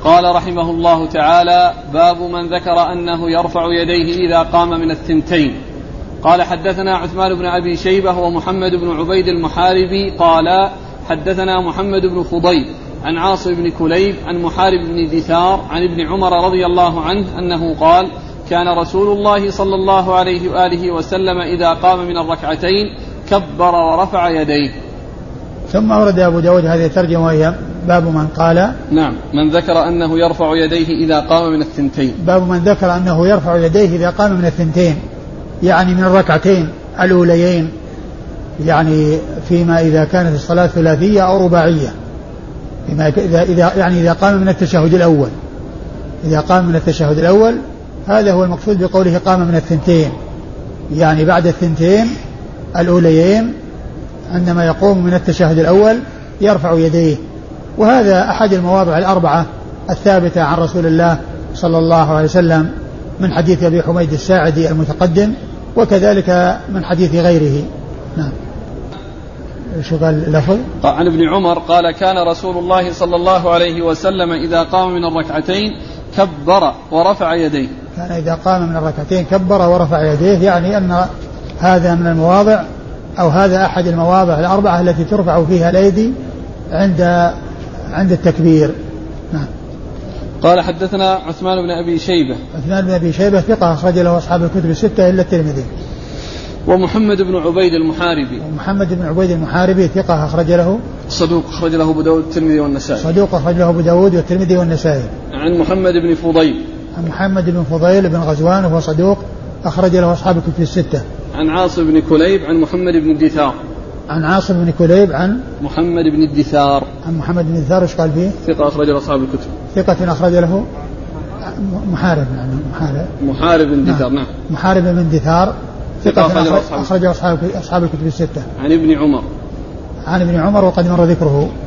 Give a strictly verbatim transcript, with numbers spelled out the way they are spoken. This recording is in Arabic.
قال رحمه الله تعالى: باب من ذكر أنه يرفع يديه إذا قام من الثنتين. قال: حدثنا عثمان بن أبي شيبة ومحمد بن عبيد المحاربي قال: حدثنا محمد بن فضيل عن عاصم بن كليب عن محارب بن دثار عن ابن عمر رضي الله عنه أنه قال: كان رسول الله صلى الله عليه وآله وسلم إذا قام من الركعتين كبر ورفع يديه. ثم أورد أبو داود هذه الترجمة وهي باب من قال نعم من ذكر أنه يرفع يديه إذا قام من الثنتين. باب من ذكر أنه يرفع يديه إذا قام من الثنتين، يعني من الركعتين الأوليين، يعني فيما إذا كانت الصلاة ثلاثية أو رباعية، فيما إذا إذا يعني إذا قام من التشهد الأول إذا قام من التشهد الأول هذا هو المقصود بقوله قام من الثنتين، يعني بعد الثنتين الأوليين عندما يقوم من التشهد الأول يرفع يديه. وهذا أحد المواضع الأربعة الثابتة عن رسول الله صلى الله عليه وسلم من حديث أبي حميد الساعدي المتقدم، وكذلك من حديث غيره. نعم. شو قال اللفظ؟ عن ابن عمر قال: كان رسول الله صلى الله عليه وسلم إذا قام من الركعتين كبر ورفع يديه. كان إذا قام من الركعتين كبر ورفع يديه، يعني أن هذا من المواضع أو هذا أحد المواضع الأربعة التي ترفع فيها الأيدي عند عند التكبير. نعم. قال: حدثنا عثمان بن أبي شيبة. عثمان بن أبي شيبة ثقة أخرج له أصحاب الكتب الستة إلا الترمذي. ومحمد بن عبيد المحاربي. ومحمد بن عبيد المحاربي ثقة أخرج له صدوق أخرج له أبو داود والترمذي والنسائي. صدوق أخرج له أبو داود والترمذي والنسائي. عن محمد بن فضيل. عن محمد بن فضيل بن غزوان وهو صدوق أخرج له أصحاب الكتب الستة. عن عاصم بن كليب عن محمد بن الدثار. عن عاصم بن كليب عن محمد بن الدثار. عن محمد بن الدثار. ايش قال فيه؟ ثقة أخرج له أصحاب الكتب. ثقة أخرج له محارب يعني محارب محارب بن دثار. نعم. محارب بن دثار ثقة أخرج أصحاب أصحاب الكتب الستة. عن ابن عمر. عن ابن عمر وقد مر ذكره.